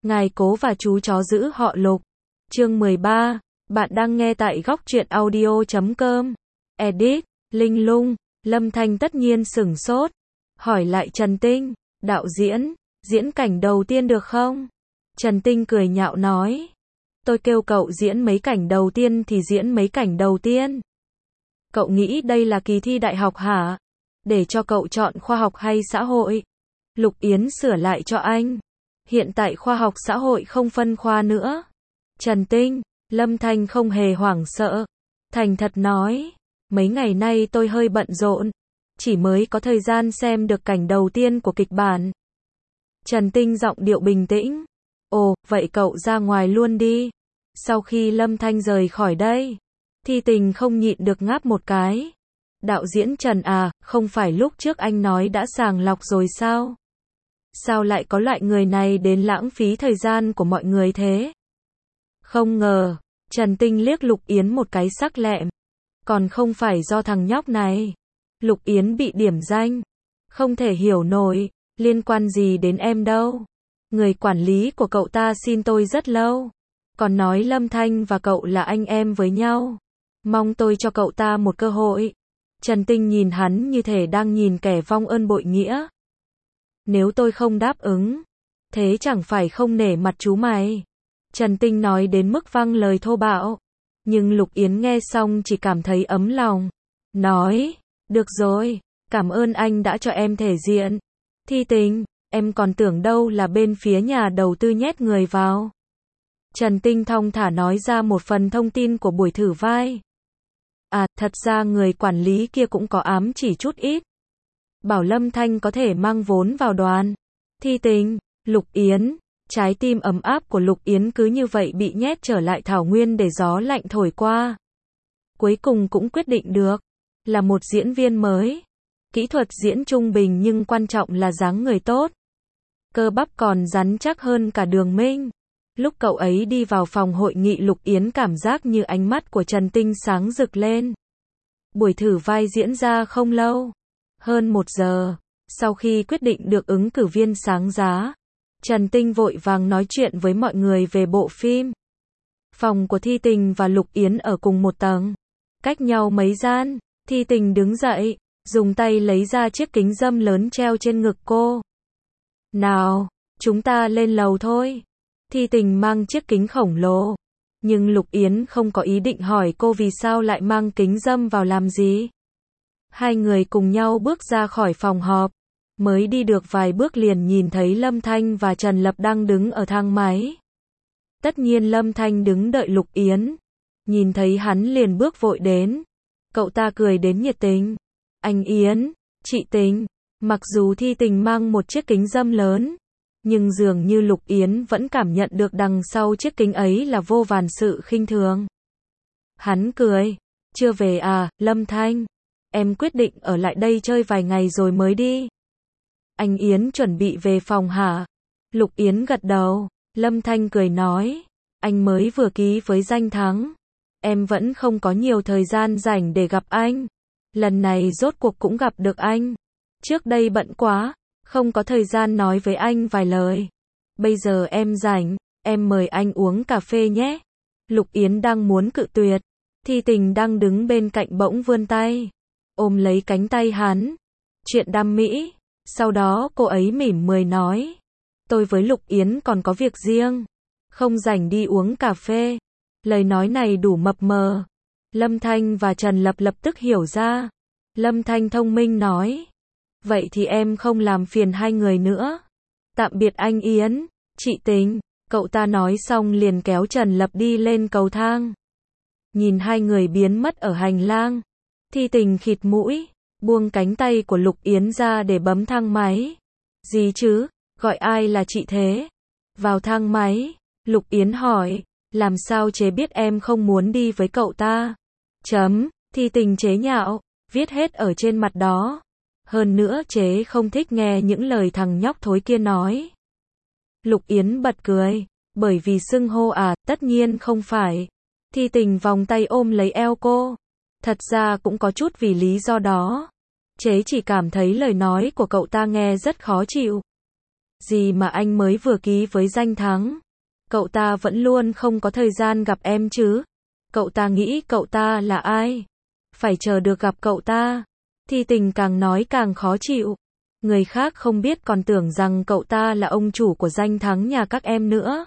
Ngài cố và chú chó giữ họ Lục. Chương 13. Bạn đang nghe tại góc truyện audio.com. Edit, Linh Lung. Lâm Thanh tất nhiên sửng sốt. Hỏi lại Trần Tinh, đạo diễn, diễn cảnh đầu tiên được không? Trần Tinh cười nhạo nói. Tôi kêu cậu diễn mấy cảnh đầu tiên thì diễn mấy cảnh đầu tiên. Cậu nghĩ đây là kỳ thi đại học hả? Để cho cậu chọn khoa học hay xã hội? Lục Yến sửa lại cho anh. Hiện tại khoa học xã hội không phân khoa nữa. Trần Tinh, Lâm Thanh không hề hoảng sợ. Thành thật nói, mấy ngày nay tôi hơi bận rộn, chỉ mới có thời gian xem được cảnh đầu tiên của kịch bản. Trần Tinh giọng điệu bình tĩnh. Ồ, vậy cậu ra ngoài luôn đi. Sau khi Lâm Thanh rời khỏi đây, Thi Tình không nhịn được ngáp một cái. Đạo diễn Trần à, không phải lúc trước anh nói đã sàng lọc rồi sao? Sao lại có loại người này đến lãng phí thời gian của mọi người thế? Không ngờ, Trần Tinh liếc Lục Yến một cái sắc lẹm. Còn không phải do thằng nhóc này. Lục Yến bị điểm danh. Không thể hiểu nổi, liên quan gì đến em đâu. Người quản lý của cậu ta xin tôi rất lâu. Còn nói Lâm Thanh và cậu là anh em với nhau. Mong tôi cho cậu ta một cơ hội. Trần Tinh nhìn hắn như thể đang nhìn kẻ vong ơn bội nghĩa. Nếu tôi không đáp ứng, thế chẳng phải không nể mặt chú mày. Trần Tinh nói đến mức văng lời thô bạo. Nhưng Lục Yến nghe xong chỉ cảm thấy ấm lòng. Nói, được rồi, cảm ơn anh đã cho em thể diện. Thi Tình, em còn tưởng đâu là bên phía nhà đầu tư nhét người vào. Trần Tinh thong thả nói ra một phần thông tin của buổi thử vai. À, thật ra người quản lý kia cũng có ám chỉ chút ít. Bảo Lâm Thanh có thể mang vốn vào đoàn. Thi Tình, Lục Yến, trái tim ấm áp của Lục Yến cứ như vậy bị nhét trở lại thảo nguyên để gió lạnh thổi qua. Cuối cùng cũng quyết định được, là một diễn viên mới. Kỹ thuật diễn trung bình nhưng quan trọng là dáng người tốt. Cơ bắp còn rắn chắc hơn cả Đường Minh. Lúc cậu ấy đi vào phòng hội nghị Lục Yến cảm giác như ánh mắt của Trần Tinh sáng rực lên. Buổi thử vai diễn ra không lâu. Hơn 1 giờ, sau khi quyết định được ứng cử viên sáng giá, Trần Tinh vội vàng nói chuyện với mọi người về bộ phim. Phòng của Thi Tình và Lục Yến ở cùng một tầng, cách nhau mấy gian. Thi Tình đứng dậy, dùng tay lấy ra chiếc kính râm lớn treo trên ngực cô. Nào, chúng ta lên lầu thôi. Thi Tình mang chiếc kính khổng lồ. Nhưng Lục Yến không có ý định hỏi cô vì sao lại mang kính râm vào làm gì. Hai người cùng nhau bước ra khỏi phòng họp. Mới đi được vài bước liền nhìn thấy Lâm Thanh và Trần Lập đang đứng ở thang máy. Tất nhiên Lâm Thanh đứng đợi Lục Yến. Nhìn thấy hắn liền bước vội đến. Cậu ta cười đến nhiệt tình. Anh Yến, chị Tình. Mặc dù Thi Tình mang một chiếc kính râm lớn, nhưng dường như Lục Yến vẫn cảm nhận được đằng sau chiếc kính ấy là vô vàn sự khinh thường. Hắn cười. Chưa về à, Lâm Thanh? Em quyết định ở lại đây chơi vài ngày rồi mới đi. Anh Yến chuẩn bị về phòng hả? Lục Yến gật đầu. Lâm Thanh cười nói. Anh mới vừa ký với Danh Thắng. Em vẫn không có nhiều thời gian rảnh để gặp anh. Lần này rốt cuộc cũng gặp được anh. Trước đây bận quá, không có thời gian nói với anh vài lời. Bây giờ em rảnh, em mời anh uống cà phê nhé. Lục Yến đang muốn cự tuyệt. Thi Tình đang đứng bên cạnh bỗng vươn tay, ôm lấy cánh tay hắn. Chuyện đam mỹ. Sau đó cô ấy mỉm mười nói. Tôi với Lục Yến còn có việc riêng. Không rảnh đi uống cà phê. Lời nói này đủ mập mờ. Lâm Thanh và Trần Lập lập tức hiểu ra. Lâm Thanh thông minh nói. Vậy thì em không làm phiền hai người nữa. Tạm biệt anh Yến, chị Tình. Cậu ta nói xong liền kéo Trần Lập đi lên cầu thang. Nhìn hai người biến mất ở hành lang. Thi Tình khịt mũi, buông cánh tay của Lục Yến ra để bấm thang máy. Gì chứ, gọi ai là chị thế? Vào thang máy, Lục Yến hỏi, làm sao chế biết em không muốn đi với cậu ta? Thi Tình chế nhạo, viết hết ở trên mặt đó. Hơn nữa chế không thích nghe những lời thằng nhóc thối kia nói. Lục Yến bật cười, bởi vì xưng hô à, tất nhiên không phải. Thi Tình vòng tay ôm lấy eo cô. Thật ra cũng có chút vì lý do đó. Chế chỉ cảm thấy lời nói của cậu ta nghe rất khó chịu. Gì mà anh mới vừa ký với Danh Thắng. Cậu ta vẫn luôn không có thời gian gặp em chứ. Cậu ta nghĩ cậu ta là ai? Phải chờ được gặp cậu ta. Thi Tình càng nói càng khó chịu. Người khác không biết còn tưởng rằng cậu ta là ông chủ của Danh Thắng nhà các em nữa.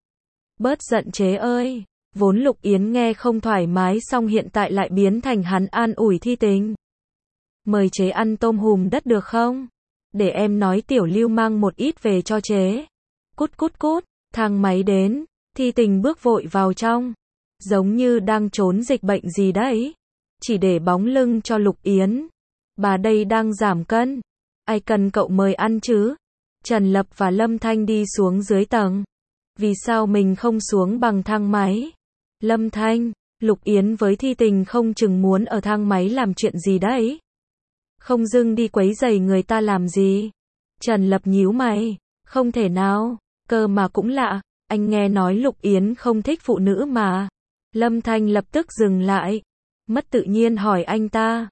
Bớt giận chế ơi. Vốn Lục Yến nghe không thoải mái xong hiện tại lại biến thành hắn an ủi Thi Tình. Mời chế ăn tôm hùm đất được không? Để em nói Tiểu Lưu mang một ít về cho chế. Cút cút cút, thang máy đến, Thi Tình bước vội vào trong. Giống như đang trốn dịch bệnh gì đấy. Chỉ để bóng lưng cho Lục Yến. Bà đây đang giảm cân. Ai cần cậu mời ăn chứ? Trần Lập và Lâm Thanh đi xuống dưới tầng. Vì sao mình không xuống bằng thang máy? Lâm Thanh, Lục Yến với Thi Tình không chừng muốn ở thang máy làm chuyện gì đấy. Không dưng đi quấy rầy người ta làm gì? Trần Lập nhíu mày, không thể nào, cơ mà cũng lạ, anh nghe nói Lục Yến không thích phụ nữ mà. Lâm Thanh lập tức dừng lại, mất tự nhiên hỏi anh ta.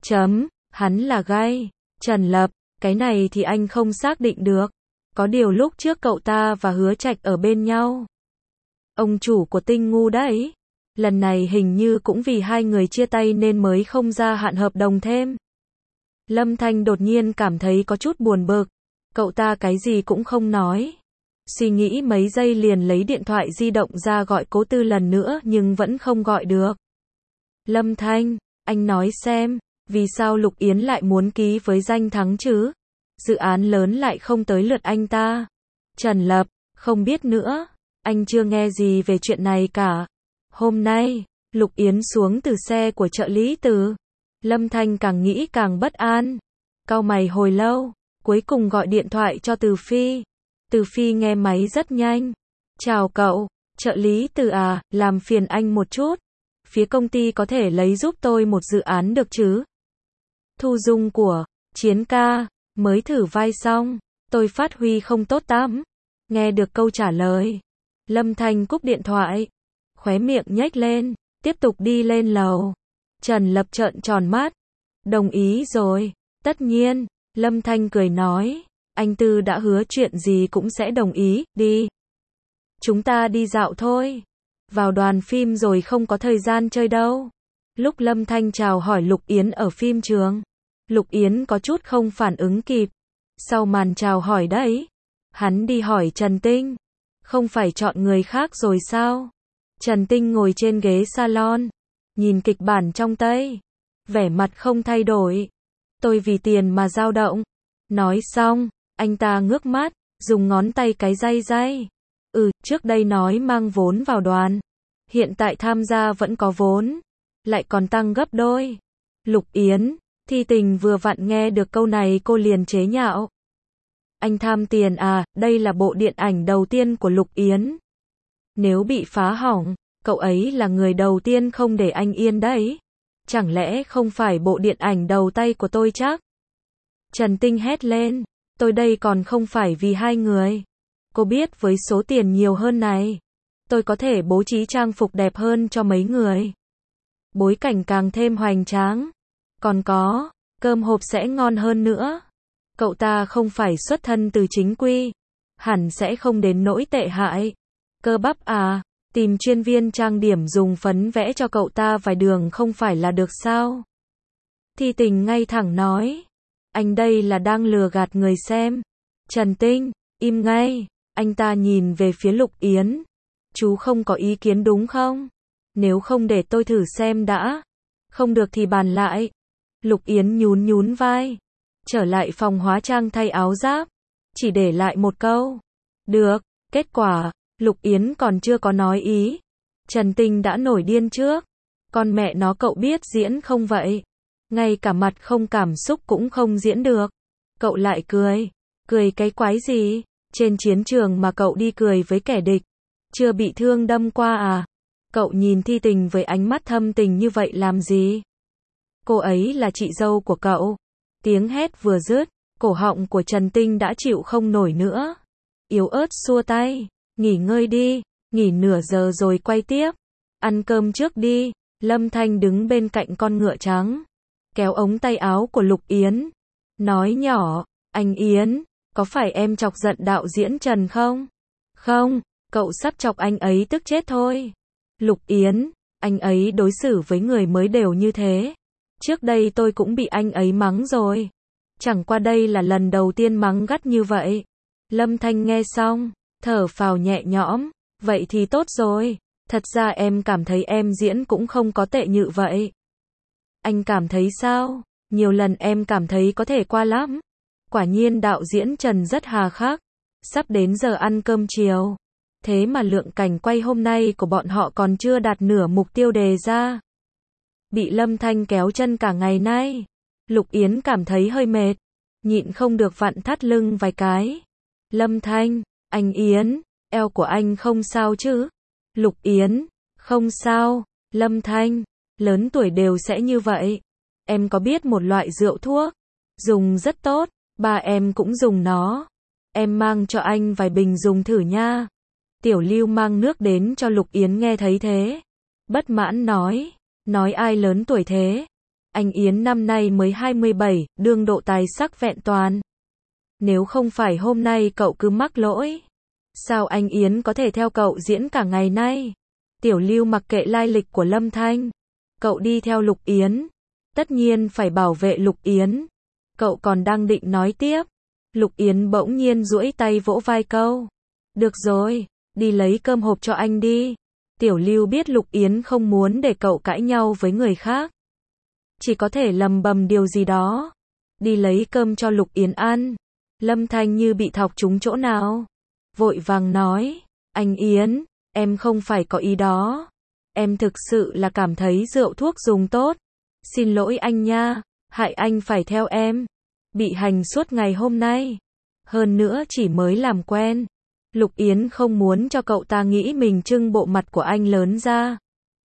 Hắn là gay. Trần Lập, cái này thì anh không xác định được. Có điều lúc trước cậu ta và Hứa Trạch ở bên nhau. Ông chủ của Tinh Ngu đấy. Lần này hình như cũng vì hai người chia tay nên mới không gia hạn hợp đồng thêm. Lâm Thanh đột nhiên cảm thấy có chút buồn bực. Cậu ta cái gì cũng không nói. Suy nghĩ mấy giây liền lấy điện thoại di động ra gọi Cố Tư lần nữa nhưng vẫn không gọi được. Lâm Thanh, anh nói xem, vì sao Lục Yến lại muốn ký với Danh Thắng chứ? Dự án lớn lại không tới lượt anh ta. Trần Lập, không biết nữa, anh chưa nghe gì về chuyện này cả. Hôm nay, Lục Yến xuống từ xe của trợ lý Từ. Lâm Thanh càng nghĩ càng bất an. Cau mày hồi lâu, cuối cùng gọi điện thoại cho Từ Phi. Từ Phi nghe máy rất nhanh. Chào cậu, trợ lý Từ à, làm phiền anh một chút. Phía công ty có thể lấy giúp tôi một dự án được chứ? Thu dung của Chiến ca, mới thử vai xong, tôi phát huy không tốt lắm. Nghe được câu trả lời, Lâm Thanh cúp điện thoại, khóe miệng nhếch lên, tiếp tục đi lên lầu. Trần Lập trợn tròn mắt. Đồng ý rồi, tất nhiên, Lâm Thanh cười nói, anh Tư đã hứa chuyện gì cũng sẽ đồng ý, đi. Chúng ta đi dạo thôi. Vào đoàn phim rồi không có thời gian chơi đâu. Lúc Lâm Thanh chào hỏi Lục Yến ở phim trường, Lục Yến có chút không phản ứng kịp. Sau màn chào hỏi đấy, hắn đi hỏi Trần Tinh. Không phải chọn người khác rồi sao? Trần Tinh ngồi trên ghế salon, nhìn kịch bản trong tay, vẻ mặt không thay đổi. Tôi vì tiền mà dao động. Nói xong, anh ta ngước mắt, dùng ngón tay cái day. Trước đây nói mang vốn vào đoàn. Hiện tại tham gia vẫn có vốn. Lại còn tăng gấp đôi. Lục Yến, Thi Tình vừa vặn nghe được câu này cô liền chế nhạo. Anh tham tiền à, đây là bộ điện ảnh đầu tiên của Lục Yến. Nếu bị phá hỏng, cậu ấy là người đầu tiên không để anh yên đấy. Chẳng lẽ không phải bộ điện ảnh đầu tay của tôi chắc? Trần Tinh hét lên, tôi đây còn không phải vì hai người. Cô biết với số tiền nhiều hơn này, tôi có thể bố trí trang phục đẹp hơn cho mấy người. Bối cảnh càng thêm hoành tráng. Còn có, cơm hộp sẽ ngon hơn nữa. Cậu ta không phải xuất thân từ chính quy, hẳn sẽ không đến nỗi tệ hại. Cơ bắp à, tìm chuyên viên trang điểm dùng phấn vẽ cho cậu ta vài đường không phải là được sao? Thi Tình ngay thẳng nói, anh đây là đang lừa gạt người xem. Trần Tinh, im ngay. Anh ta nhìn về phía Lục Yến. Chú không có ý kiến đúng không? Nếu không để tôi thử xem đã. Không được thì bàn lại. Lục Yến nhún vai. Trở lại phòng hóa trang thay áo giáp. Chỉ để lại một câu. Được. Kết quả, Lục Yến còn chưa có nói ý. Trần Tinh đã nổi điên trước. Con mẹ nó cậu biết diễn không vậy? Ngay cả mặt không cảm xúc cũng không diễn được. Cậu lại cười. Cười cái quái gì? Trên chiến trường mà cậu đi cười với kẻ địch. Chưa bị thương đâm qua à? Cậu nhìn Thi Tình với ánh mắt thâm tình như vậy làm gì? Cô ấy là chị dâu của cậu. Tiếng hét vừa dứt, cổ họng của Trần Tinh đã chịu không nổi nữa. Yếu ớt xua tay. Nghỉ ngơi đi. Nghỉ nửa giờ rồi quay tiếp. Ăn cơm trước đi. Lâm Thanh đứng bên cạnh con ngựa trắng, kéo ống tay áo của Lục Yến. Nói nhỏ, anh Yến, có phải em chọc giận đạo diễn Trần không? Không, cậu sắp chọc anh ấy tức chết thôi. Lục Yến, anh ấy đối xử với người mới đều như thế. Trước đây tôi cũng bị anh ấy mắng rồi. Chẳng qua đây là lần đầu tiên mắng gắt như vậy. Lâm Thanh nghe xong, thở phào nhẹ nhõm, vậy thì tốt rồi. Thật ra em cảm thấy em diễn cũng không có tệ như vậy. Anh cảm thấy sao? Nhiều lần em cảm thấy có thể qua lắm. Quả nhiên đạo diễn Trần rất hà khắc. Sắp đến giờ ăn cơm chiều. Thế mà lượng cảnh quay hôm nay của bọn họ còn chưa đạt nửa mục tiêu đề ra. Bị Lâm Thanh kéo chân cả ngày nay. Lục Yến cảm thấy hơi mệt. Nhịn không được vặn thắt lưng vài cái. Lâm Thanh, anh Yến, eo của anh không sao chứ? Lục Yến, không sao. Lâm Thanh, lớn tuổi đều sẽ như vậy. Em có biết một loại rượu thuốc, dùng rất tốt, ba em cũng dùng nó. Em mang cho anh vài bình dùng thử nha. Tiểu Lưu mang nước đến cho Lục Yến nghe thấy thế. Bất mãn nói ai lớn tuổi thế? Anh Yến năm nay mới 27, đương độ tài sắc vẹn toàn. Nếu không phải hôm nay cậu cứ mắc lỗi, sao anh Yến có thể theo cậu diễn cả ngày nay? Tiểu Lưu mặc kệ lai lịch của Lâm Thanh. Cậu đi theo Lục Yến, tất nhiên phải bảo vệ Lục Yến. Cậu còn đang định nói tiếp. Lục Yến bỗng nhiên duỗi tay vỗ vai câu. Được rồi, đi lấy cơm hộp cho anh đi. Tiểu Lưu biết Lục Yến không muốn để cậu cãi nhau với người khác. Chỉ có thể lầm bầm điều gì đó. Đi lấy cơm cho Lục Yến ăn. Lâm Thanh như bị thọc trúng chỗ nào. Vội vàng nói, anh Yến, em không phải có ý đó. Em thực sự là cảm thấy rượu thuốc dùng tốt. Xin lỗi anh nha, hại anh phải theo em. Bị hành suốt ngày hôm nay. Hơn nữa chỉ mới làm quen. Lục Yến không muốn cho cậu ta nghĩ mình trưng bộ mặt của anh lớn ra.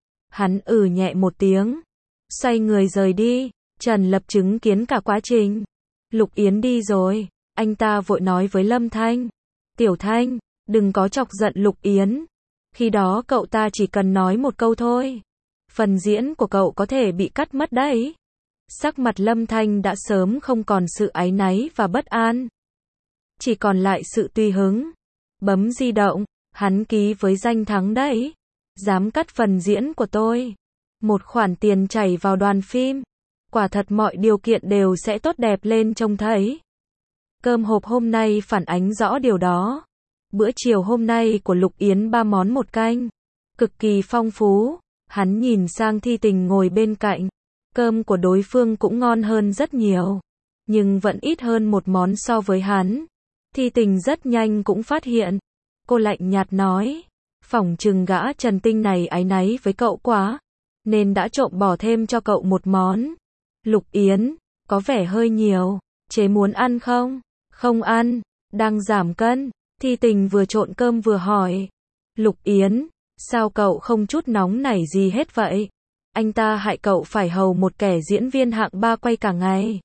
Hắn nhẹ một tiếng. Xoay người rời đi. Trần Lập chứng kiến cả quá trình. Lục Yến đi rồi. Anh ta vội nói với Lâm Thanh. Tiểu Thanh, đừng có chọc giận Lục Yến. Khi đó cậu ta chỉ cần nói một câu thôi. Phần diễn của cậu có thể bị cắt mất đấy. Sắc mặt Lâm Thanh đã sớm không còn sự áy náy và bất an. Chỉ còn lại sự tùy hứng. Bấm di động, hắn ký với danh Thắng đấy. Dám cắt phần diễn của tôi. Một khoản tiền chảy vào đoàn phim. Quả thật mọi điều kiện đều sẽ tốt đẹp lên trông thấy. Cơm hộp hôm nay phản ánh rõ điều đó. Bữa chiều hôm nay của Lục Yến 3 món 1 canh. Cực kỳ phong phú. Hắn nhìn sang Thi Tình ngồi bên cạnh. Cơm của đối phương cũng ngon hơn rất nhiều. Nhưng vẫn ít hơn một món so với hắn. Thi Tình rất nhanh cũng phát hiện. Cô lạnh nhạt nói. Phỏng chừng gã Trần Tinh này áy náy với cậu quá. Nên đã trộm bỏ thêm cho cậu một món. Lục Yến, có vẻ hơi nhiều. Chế muốn ăn không? Không ăn. Đang giảm cân. Thi Tình vừa trộn cơm vừa hỏi. Lục Yến, sao cậu không chút nóng nảy gì hết vậy? Anh ta hại cậu phải hầu một kẻ diễn viên hạng 3 quay cả ngày.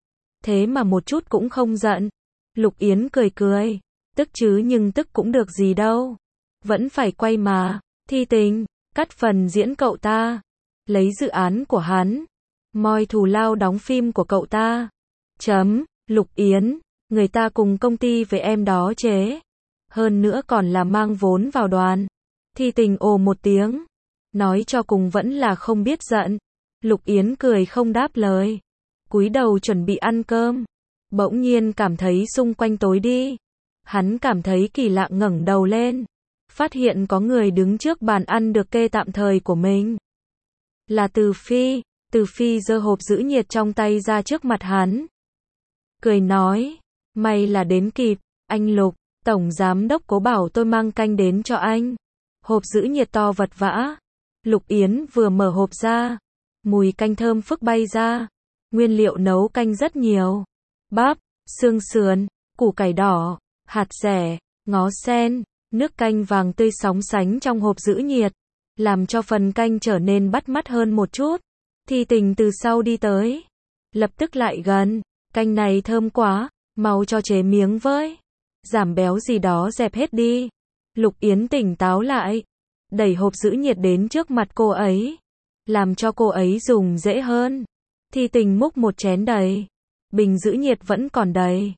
Thế mà một chút cũng không giận. Lục Yến cười cười. Tức chứ nhưng tức cũng được gì đâu. Vẫn phải quay mà. Thi Tình, cắt phần diễn cậu ta. Lấy dự án của hắn. Moi thù lao đóng phim của cậu ta. Lục Yến, người ta cùng công ty với em đó chế. Hơn nữa còn là mang vốn vào đoàn. Thi Tình ồ một tiếng. Nói cho cùng vẫn là không biết giận. Lục Yến cười không đáp lời. Cúi đầu chuẩn bị ăn cơm. Bỗng nhiên cảm thấy xung quanh tối đi. Hắn cảm thấy kỳ lạ ngẩng đầu lên. Phát hiện có người đứng trước bàn ăn được kê tạm thời của mình. Là Từ Phi. Từ Phi giơ hộp giữ nhiệt trong tay ra trước mặt hắn. Cười nói. May là đến kịp. Anh Lục, Tổng Giám Đốc cố bảo tôi mang canh đến cho anh. Hộp giữ nhiệt to vật vã. Lục Yến vừa mở hộp ra. Mùi canh thơm phức bay ra. Nguyên liệu nấu canh rất nhiều. Bắp, xương sườn, củ cải đỏ, hạt dẻ, ngó sen, nước canh vàng tươi sóng sánh trong hộp giữ nhiệt. Làm cho phần canh trở nên bắt mắt hơn một chút. Thi Tình từ sau đi tới. Lập tức lại gần. Canh này thơm quá, mau cho chế miếng với. Giảm béo gì đó dẹp hết đi. Lục Yến tỉnh táo lại. Đẩy hộp giữ nhiệt đến trước mặt cô ấy. Làm cho cô ấy dùng dễ hơn. Thi Tình múc một chén đầy. Bình giữ nhiệt vẫn còn đầy.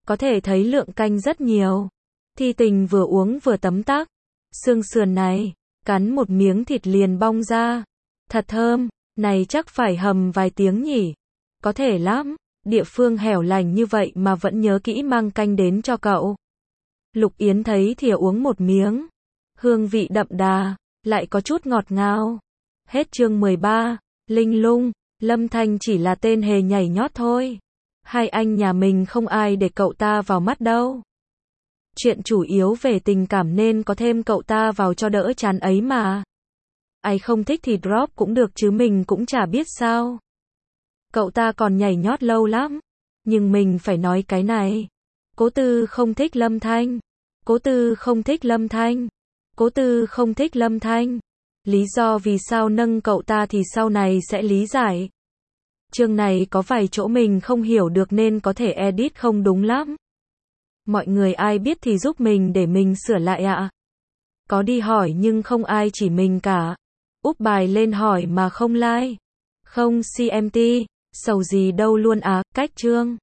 Có thể thấy lượng canh rất nhiều. Thi Tình vừa uống vừa tấm tắc. Xương sườn này, cắn một miếng thịt liền bong ra. Thật thơm, này chắc phải hầm vài tiếng nhỉ. Có thể lắm, địa phương hẻo lánh như vậy mà vẫn nhớ kỹ mang canh đến cho cậu. Lục Yến thấy thìa uống một miếng. Hương vị đậm đà, lại có chút ngọt ngào. Hết chương 13, Linh Lung, Lâm Thanh chỉ là tên hề nhảy nhót thôi. Hai anh nhà mình không ai để cậu ta vào mắt đâu. Chuyện chủ yếu về tình cảm nên có thêm cậu ta vào cho đỡ chán ấy mà. Ai không thích thì drop cũng được chứ mình cũng chả biết sao. Cậu ta còn nhảy nhót lâu lắm. Nhưng mình phải nói cái này. Cố Tư không thích Lâm Thanh. Cố Tư không thích Lâm Thanh. Cố Tư không thích Lâm Thanh. Lý do vì sao nâng cậu ta thì sau này sẽ lý giải. Chương này có vài chỗ mình không hiểu được nên có thể edit không đúng lắm. Mọi người ai biết thì giúp mình để mình sửa lại ạ. Có đi hỏi nhưng không ai chỉ mình cả. Úp bài lên hỏi mà không like. Không CMT, sầu gì đâu luôn á, cách chương.